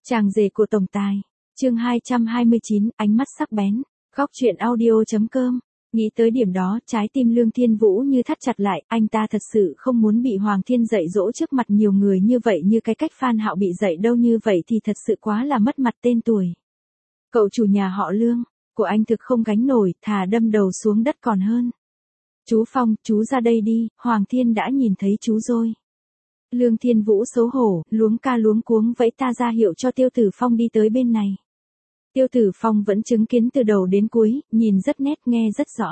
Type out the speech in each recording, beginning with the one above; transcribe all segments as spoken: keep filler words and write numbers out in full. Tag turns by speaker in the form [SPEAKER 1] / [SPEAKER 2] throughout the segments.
[SPEAKER 1] Chàng rể của tổng tài. Chương hai trăm hai mươi chín, ánh mắt sắc bén. Góc truyện audio.com. Nghĩ tới điểm đó, trái tim Lương Thiên Vũ như thắt chặt lại, anh ta thật sự không muốn bị Hoàng Thiên dạy dỗ trước mặt nhiều người như vậy, như cái cách Phan Hạo bị dạy đâu, như vậy thì thật sự quá là mất mặt tên tuổi. Cậu chủ nhà họ Lương, của anh thực không gánh nổi, thà đâm đầu xuống đất còn hơn. Chú Phong, chú ra đây đi, Hoàng Thiên đã nhìn thấy chú rồi. Lương Thiên Vũ xấu hổ, luống ca luống cuống vẫy ta ra hiệu cho Tiêu Tử Phong đi tới bên này. Tiêu Tử Phong vẫn chứng kiến từ đầu đến cuối, nhìn rất nét, nghe rất rõ.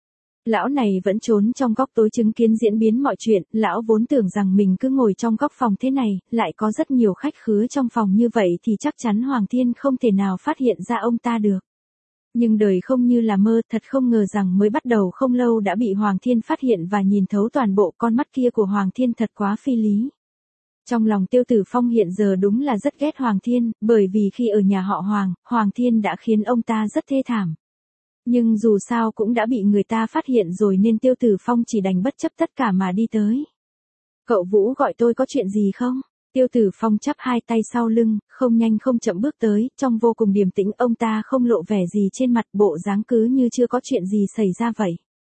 [SPEAKER 1] Lão này vẫn trốn trong góc tối chứng kiến diễn biến mọi chuyện, lão vốn tưởng rằng mình cứ ngồi trong góc phòng thế này, lại có rất nhiều khách khứa trong phòng như vậy thì chắc chắn Hoàng Thiên không thể nào phát hiện ra ông ta được. Nhưng đời không như là mơ, thật không ngờ rằng mới bắt đầu không lâu đã bị Hoàng Thiên phát hiện và nhìn thấu toàn bộ. Con mắt kia của Hoàng Thiên thật quá phi lý. Trong lòng Tiêu Tử Phong hiện giờ đúng là rất ghét Hoàng Thiên, bởi vì khi ở nhà họ Hoàng, Hoàng Thiên đã khiến ông ta rất thê thảm. Nhưng dù sao cũng đã bị người ta phát hiện rồi nên Tiêu Tử Phong chỉ đành bất chấp tất cả mà đi tới. Cậu Vũ gọi tôi có chuyện gì không? Tiêu Tử Phong chắp hai tay sau lưng, không nhanh không chậm bước tới, trong vô cùng điềm tĩnh, ông ta không lộ vẻ gì trên mặt, bộ dáng cứ như chưa có chuyện gì xảy ra vậy.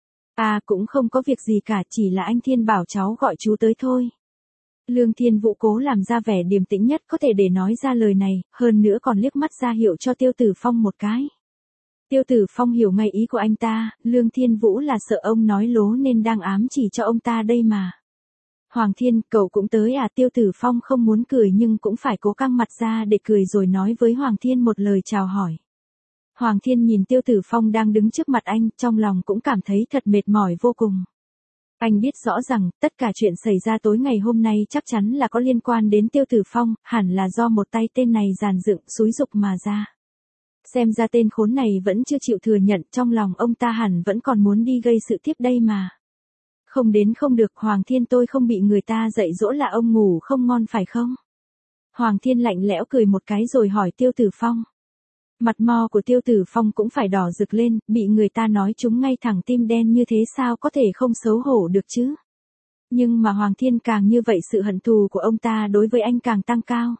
[SPEAKER 1] À, cũng không có việc gì cả, chỉ là anh Thiên bảo cháu gọi chú tới thôi. Lương Thiên Vũ cố làm ra vẻ điềm tĩnh nhất có thể để nói ra lời này, hơn nữa còn liếc mắt ra hiệu cho Tiêu Tử Phong một cái. Tiêu Tử Phong hiểu ngay ý của anh ta, Lương Thiên Vũ là sợ ông nói lố nên đang ám chỉ cho ông ta đây mà. Hoàng Thiên, cậu cũng tới à? Tiêu Tử Phong không muốn cười nhưng cũng phải cố căng mặt ra để cười rồi nói với Hoàng Thiên một lời chào hỏi. Hoàng Thiên nhìn Tiêu Tử Phong đang đứng trước mặt anh, trong lòng cũng cảm thấy thật mệt mỏi vô cùng. Anh biết rõ rằng, tất cả chuyện xảy ra tối ngày hôm nay chắc chắn là có liên quan đến Tiêu Tử Phong, hẳn là do một tay tên này dàn dựng, xúi giục mà ra. Xem ra tên khốn này vẫn chưa chịu thừa nhận, trong lòng ông ta hẳn vẫn còn muốn đi gây sự tiếp đây mà. Không đến không được, Hoàng Thiên, tôi không bị người ta dạy dỗ là ông ngủ không ngon phải không? Hoàng Thiên lạnh lẽo cười một cái rồi hỏi Tiêu Tử Phong. Mặt mo của Tiêu Tử Phong cũng phải đỏ rực lên, bị người ta nói trúng ngay thẳng tim đen như thế sao có thể không xấu hổ được chứ? Nhưng mà Hoàng Thiên càng như vậy sự hận thù của ông ta đối với anh càng tăng cao.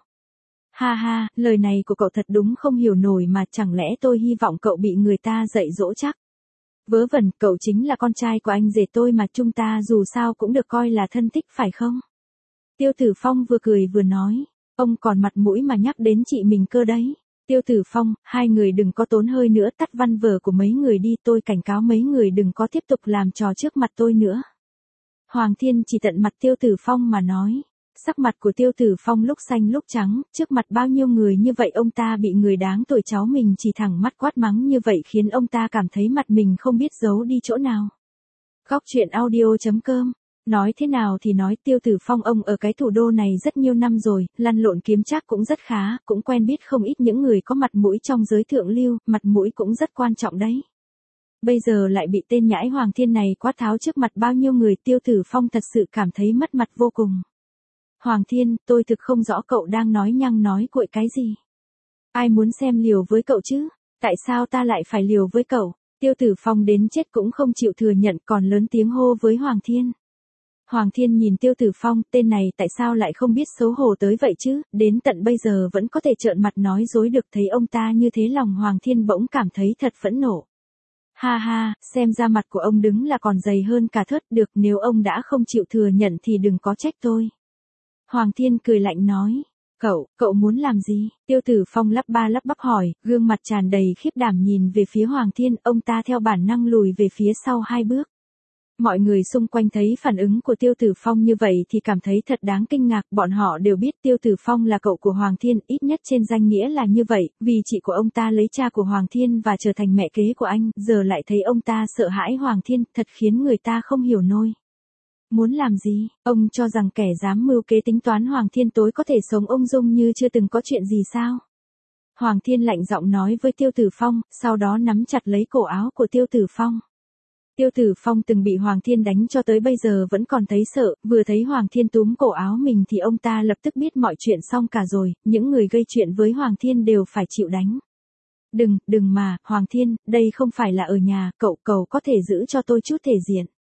[SPEAKER 1] Ha ha, lời này của cậu thật đúng không hiểu nổi mà, chẳng lẽ tôi hy vọng cậu bị người ta dạy dỗ chắc? Vớ vẩn, cậu chính là con trai của anh rể tôi mà, chúng ta dù sao cũng được coi là thân thích phải không? Tiêu Tử Phong vừa cười vừa nói, ông còn mặt mũi mà nhắc đến chị mình cơ đấy. Tiêu Tử Phong, hai người đừng có tốn hơi nữa, tắt văn vở của mấy người đi, tôi cảnh cáo mấy người đừng có tiếp tục làm trò trước mặt tôi nữa. Hoàng Thiên chỉ tận mặt Tiêu Tử Phong mà nói. Sắc mặt của Tiêu Tử Phong lúc xanh lúc trắng, trước mặt bao nhiêu người như vậy ông ta bị người đáng tuổi cháu mình chỉ thẳng mắt quát mắng như vậy khiến ông ta cảm thấy mặt mình không biết giấu đi chỗ nào. Góc truyện audio.com. Nói thế nào thì nói, Tiêu Tử Phong ông ở cái thủ đô này rất nhiều năm rồi, lăn lộn kiếm trác cũng rất khá, cũng quen biết không ít những người có mặt mũi trong giới thượng lưu, mặt mũi cũng rất quan trọng đấy. Bây giờ lại bị tên nhãi Hoàng Thiên này quát tháo trước mặt bao nhiêu người, Tiêu Tử Phong thật sự cảm thấy mất mặt vô cùng. Hoàng Thiên, tôi thực không rõ cậu đang nói nhăng nói cuội cái gì. Ai muốn xem liều với cậu chứ? Tại sao ta lại phải liều với cậu? Tiêu Tử Phong đến chết cũng không chịu thừa nhận, còn lớn tiếng hô với Hoàng Thiên. Hoàng Thiên nhìn Tiêu Tử Phong, tên này tại sao lại không biết xấu hổ tới vậy chứ, đến tận bây giờ vẫn có thể trợn mặt nói dối được, thấy ông ta như thế lòng Hoàng Thiên bỗng cảm thấy thật phẫn nộ. Ha ha, xem ra mặt của ông đứng là còn dày hơn cả thớt, được, nếu ông đã không chịu thừa nhận thì đừng có trách tôi. Hoàng Thiên cười lạnh nói, cậu, cậu muốn làm gì? Tiêu Tử Phong lắp ba lắp bắp hỏi, gương mặt tràn đầy khiếp đảm nhìn về phía Hoàng Thiên, ông ta theo bản năng lùi về phía sau hai bước. Mọi người xung quanh thấy phản ứng của Tiêu Tử Phong như vậy thì cảm thấy thật đáng kinh ngạc, bọn họ đều biết Tiêu Tử Phong là cậu của Hoàng Thiên, ít nhất trên danh nghĩa là như vậy, vì chị của ông ta lấy cha của Hoàng Thiên và trở thành mẹ kế của anh, giờ lại thấy ông ta sợ hãi Hoàng Thiên, thật khiến người ta không hiểu nổi. Muốn làm gì? Ông cho rằng kẻ dám mưu kế tính toán Hoàng Thiên tối có thể sống ung dung như chưa từng có chuyện gì sao? Hoàng Thiên lạnh giọng nói với Tiêu Tử Phong, sau đó nắm chặt lấy cổ áo của Tiêu Tử Phong. Tiêu Tử Phong từng bị Hoàng Thiên đánh cho tới bây giờ vẫn còn thấy sợ, vừa thấy Hoàng Thiên túm cổ áo mình thì ông ta lập tức biết mọi chuyện xong cả rồi, những người gây chuyện với Hoàng Thiên đều phải chịu đánh. Đừng, đừng mà, Hoàng Thiên, đây không phải là ở nhà, cậu, cậu có thể giữ cho tôi chút thể diện.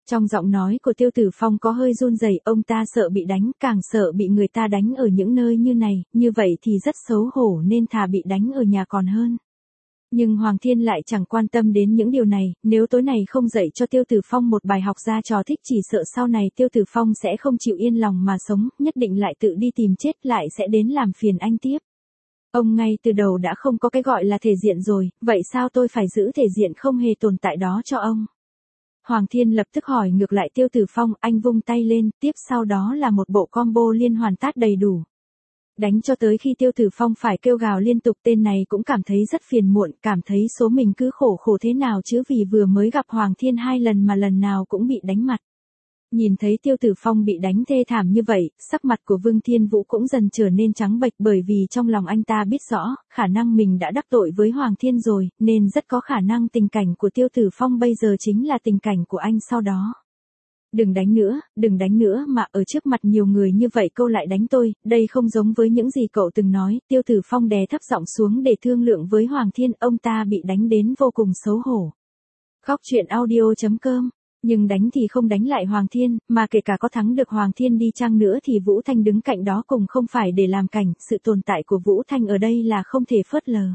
[SPEAKER 1] Trong giọng nói của Tiêu Tử Phong có hơi run rẩy, ông ta sợ bị đánh, càng sợ bị người ta đánh ở những nơi như này, như vậy thì rất xấu hổ nên thà bị đánh ở nhà còn hơn. Nhưng Hoàng Thiên lại chẳng quan tâm đến những điều này, nếu tối này không dạy cho Tiêu Tử Phong một bài học ra trò thích chỉ sợ sau này Tiêu Tử Phong sẽ không chịu yên lòng mà sống, nhất định lại tự đi tìm chết lại sẽ đến làm phiền anh tiếp. Ông ngay từ đầu đã không có cái gọi là thể diện rồi, vậy sao tôi phải giữ thể diện không hề tồn tại đó cho ông? Hoàng Thiên lập tức hỏi ngược lại Tiêu Tử Phong, anh vung tay lên, tiếp sau đó là một bộ combo liên hoàn tát đầy đủ. Đánh cho tới khi Tiêu Tử Phong phải kêu gào liên tục, tên này cũng cảm thấy rất phiền muộn, cảm thấy số mình cứ khổ khổ thế nào chứ vì vừa mới gặp Hoàng Thiên hai lần mà lần nào cũng bị đánh mặt. Nhìn thấy Tiêu Tử Phong bị đánh thê thảm như vậy, sắc mặt của Vương Thiên Vũ cũng dần trở nên trắng bệch bởi vì trong lòng anh ta biết rõ, khả năng mình đã đắc tội với Hoàng Thiên rồi, nên rất có khả năng tình cảnh của Tiêu Tử Phong bây giờ chính là tình cảnh của anh sau đó. Đừng đánh nữa, đừng đánh nữa mà ở trước mặt nhiều người như vậy câu lại đánh tôi, đây không giống với những gì cậu từng nói. Tiêu Tử Phong đè thấp giọng xuống để thương lượng với Hoàng Thiên, ông ta bị đánh đến vô cùng xấu hổ. Khóc chuyện audio chấm com. Nhưng đánh thì không đánh lại Hoàng Thiên, mà kể cả có thắng được Hoàng Thiên đi chăng nữa thì Vũ Thanh đứng cạnh đó cùng không phải để làm cảnh, sự tồn tại của Vũ Thanh ở đây là không thể phớt lờ.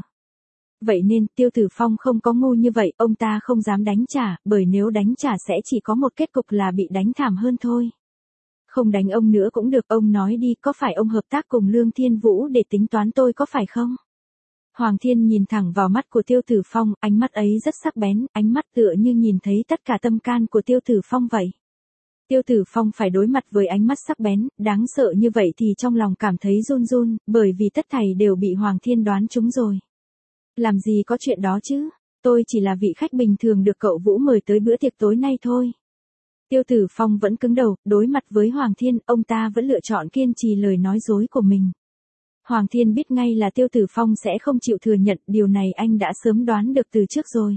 [SPEAKER 1] Vậy nên, Tiêu Tử Phong không có ngu như vậy, ông ta không dám đánh trả, bởi nếu đánh trả sẽ chỉ có một kết cục là bị đánh thảm hơn thôi. Không đánh ông nữa cũng được, ông nói đi, có phải ông hợp tác cùng Lương Thiên Vũ để tính toán tôi có phải không? Hoàng Thiên nhìn thẳng vào mắt của Tiêu Tử Phong, ánh mắt ấy rất sắc bén, ánh mắt tựa như nhìn thấy tất cả tâm can của Tiêu Tử Phong vậy. Tiêu Tử Phong phải đối mặt với ánh mắt sắc bén, đáng sợ như vậy thì trong lòng cảm thấy run run, bởi vì tất thảy đều bị Hoàng Thiên đoán trúng rồi. Làm gì có chuyện đó chứ, tôi chỉ là vị khách bình thường được cậu Vũ mời tới bữa tiệc tối nay thôi. Tiêu Tử Phong vẫn cứng đầu, đối mặt với Hoàng Thiên, ông ta vẫn lựa chọn kiên trì lời nói dối của mình. Hoàng Thiên biết ngay là Tiêu Tử Phong sẽ không chịu thừa nhận, điều này anh đã sớm đoán được từ trước rồi.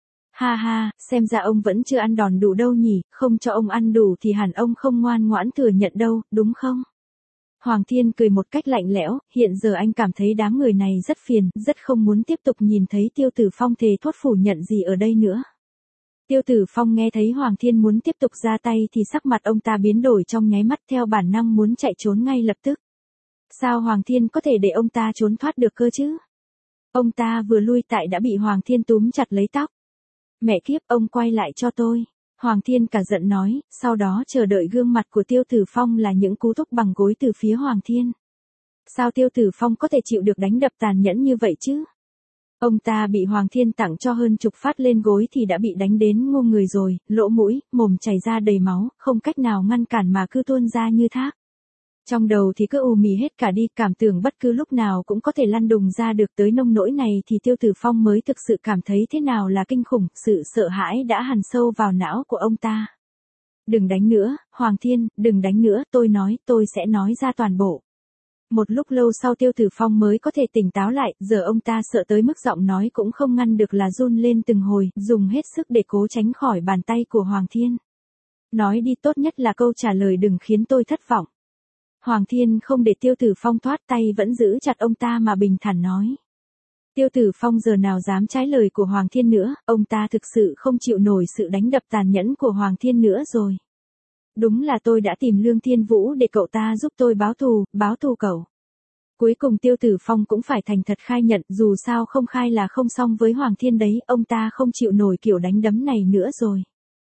[SPEAKER 1] Ha ha, xem ra ông vẫn chưa ăn đòn đủ đâu nhỉ, không cho ông ăn đủ thì hẳn ông không ngoan ngoãn thừa nhận đâu, đúng không? Hoàng Thiên cười một cách lạnh lẽo, hiện giờ anh cảm thấy đám người này rất phiền, rất không muốn tiếp tục nhìn thấy Tiêu Tử Phong thề thốt phủ nhận gì ở đây nữa. Tiêu Tử Phong nghe thấy Hoàng Thiên muốn tiếp tục ra tay thì sắc mặt ông ta biến đổi trong nháy mắt, theo bản năng muốn chạy trốn ngay lập tức. Sao Hoàng Thiên có thể để ông ta trốn thoát được cơ chứ? Ông ta vừa lui tại đã bị Hoàng Thiên túm chặt lấy tóc. Mẹ kiếp, ông quay lại cho tôi. Hoàng Thiên cả giận nói, sau đó chờ đợi gương mặt của Tiêu Tử Phong là những cú thúc bằng gối từ phía Hoàng Thiên. Sao Tiêu Tử Phong có thể chịu được đánh đập tàn nhẫn như vậy chứ? Ông ta bị Hoàng Thiên tặng cho hơn chục phát lên gối thì đã bị đánh đến ngu người rồi, lỗ mũi, mồm chảy ra đầy máu, không cách nào ngăn cản mà cứ tuôn ra như thác. Trong đầu thì cứ ù mì hết cả đi, cảm tưởng bất cứ lúc nào cũng có thể lăn đùng ra được, tới nông nỗi này thì Tiêu Tử Phong mới thực sự cảm thấy thế nào là kinh khủng, sự sợ hãi đã hằn sâu vào não của ông ta. Đừng đánh nữa, Hoàng Thiên, đừng đánh nữa, tôi nói, tôi sẽ nói ra toàn bộ. Một lúc lâu sau Tiêu Tử Phong mới có thể tỉnh táo lại, giờ ông ta sợ tới mức giọng nói cũng không ngăn được là run lên từng hồi, dùng hết sức để cố tránh khỏi bàn tay của Hoàng Thiên. Nói đi, tốt nhất là câu trả lời đừng khiến tôi thất vọng. Hoàng Thiên không để Tiêu Tử Phong thoát tay, vẫn giữ chặt ông ta mà bình thản nói. Tiêu Tử Phong giờ nào dám trái lời của Hoàng Thiên nữa, ông ta thực sự không chịu nổi sự đánh đập tàn nhẫn của Hoàng Thiên nữa rồi. Đúng là tôi đã tìm Lương Thiên Vũ để cậu ta giúp tôi báo thù, báo thù cậu. Cuối cùng Tiêu Tử Phong cũng phải thành thật khai nhận, dù sao không khai là không xong với Hoàng Thiên đấy, ông ta không chịu nổi kiểu đánh đấm này nữa rồi.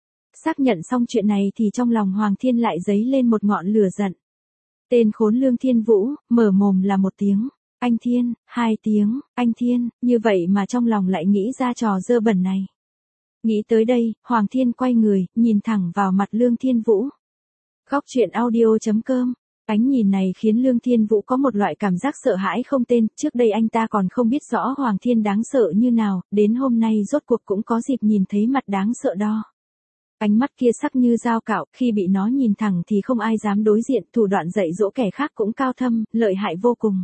[SPEAKER 1] Xác nhận xong chuyện này thì trong lòng Hoàng Thiên lại dấy lên một ngọn lửa giận. Tên khốn Lương Thiên Vũ, mở mồm là một tiếng, anh Thiên, hai tiếng, anh Thiên, như vậy mà trong lòng lại nghĩ ra trò dơ bẩn này. Nghĩ tới đây, Hoàng Thiên quay người, nhìn thẳng vào mặt Lương Thiên Vũ. Khóc chuyện audio chấm com. Ánh nhìn này khiến Lương Thiên Vũ có một loại cảm giác sợ hãi không tên, trước đây anh ta còn không biết rõ Hoàng Thiên đáng sợ như nào, đến hôm nay rốt cuộc cũng có dịp nhìn thấy mặt đáng sợ đó. Ánh mắt kia sắc như dao cạo, khi bị nó nhìn thẳng thì không ai dám đối diện, thủ đoạn dạy dỗ kẻ khác cũng cao thâm, lợi hại vô cùng.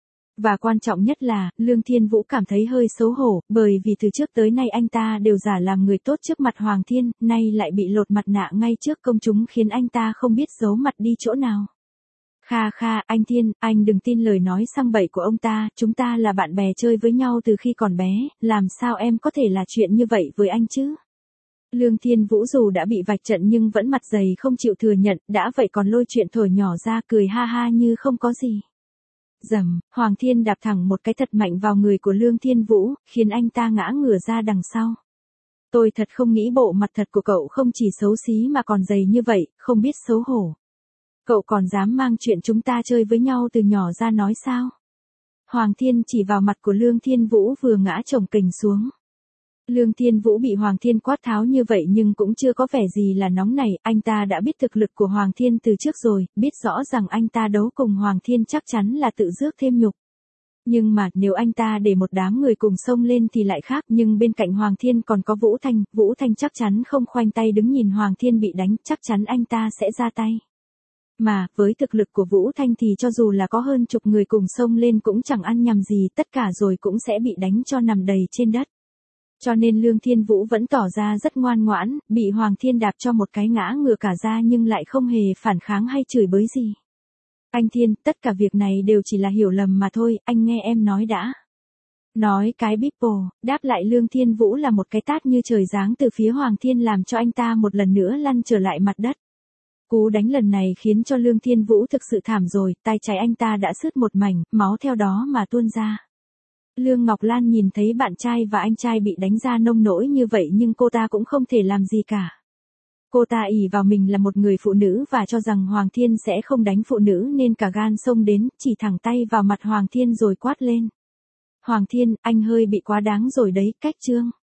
[SPEAKER 1] Và quan trọng nhất là, Lương Thiên Vũ cảm thấy hơi xấu hổ, bởi vì từ trước tới nay anh ta đều giả làm người tốt trước mặt Hoàng Thiên, nay lại bị lột mặt nạ ngay trước công chúng khiến anh ta không biết giấu mặt đi chỗ nào. Kha kha, anh Thiên, anh đừng tin lời nói sang bậy của ông ta, chúng ta là bạn bè chơi với nhau từ khi còn bé, làm sao em có thể là chuyện như vậy với anh chứ? Lương Thiên Vũ dù đã bị vạch trận nhưng vẫn mặt dày không chịu thừa nhận, đã vậy còn lôi chuyện thổi nhỏ ra cười ha ha như không có gì. Dầm, Hoàng Thiên đạp thẳng một cái thật mạnh vào người của Lương Thiên Vũ, khiến anh ta ngã ngửa ra đằng sau. Tôi thật không nghĩ bộ mặt thật của cậu không chỉ xấu xí mà còn dày như vậy, không biết xấu hổ. Cậu còn dám mang chuyện chúng ta chơi với nhau từ nhỏ ra nói sao? Hoàng Thiên chỉ vào mặt của Lương Thiên Vũ vừa ngã chồng kình xuống. Lương Thiên Vũ bị Hoàng Thiên quát tháo như vậy nhưng cũng chưa có vẻ gì là nóng nảy, anh ta đã biết thực lực của Hoàng Thiên từ trước rồi, biết rõ rằng anh ta đấu cùng Hoàng Thiên chắc chắn là tự rước thêm nhục. Nhưng mà nếu anh ta để một đám người cùng xông lên thì lại khác, nhưng bên cạnh Hoàng Thiên còn có Vũ Thanh, Vũ Thanh chắc chắn không khoanh tay đứng nhìn Hoàng Thiên bị đánh, chắc chắn anh ta sẽ ra tay. Mà, với thực lực của Vũ Thanh thì cho dù là có hơn chục người cùng xông lên cũng chẳng ăn nhầm gì, tất cả rồi cũng sẽ bị đánh cho nằm đầy trên đất. Cho nên Lương Thiên Vũ vẫn tỏ ra rất ngoan ngoãn, bị Hoàng Thiên đạp cho một cái ngã ngửa cả ra nhưng lại không hề phản kháng hay chửi bới gì. Anh Thiên, tất cả việc này đều chỉ là hiểu lầm mà thôi, anh nghe em nói đã. Nói cái bíp bồ, đáp lại Lương Thiên Vũ là một cái tát như trời giáng từ phía Hoàng Thiên làm cho anh ta một lần nữa lăn trở lại mặt đất. Cú đánh lần này khiến cho Lương Thiên Vũ thực sự thảm rồi, tay trái anh ta đã sứt một mảnh, máu theo đó mà tuôn ra. Lương Ngọc Lan nhìn thấy bạn trai và anh trai bị đánh ra nông nỗi như vậy nhưng cô ta cũng không thể làm gì cả. Cô ta ỷ vào mình là một người phụ nữ và cho rằng Hoàng Thiên sẽ không đánh phụ nữ nên cả gan xông đến, chỉ thẳng tay vào mặt Hoàng Thiên rồi quát lên. Hoàng Thiên, anh hơi bị quá đáng rồi đấy, cách trương.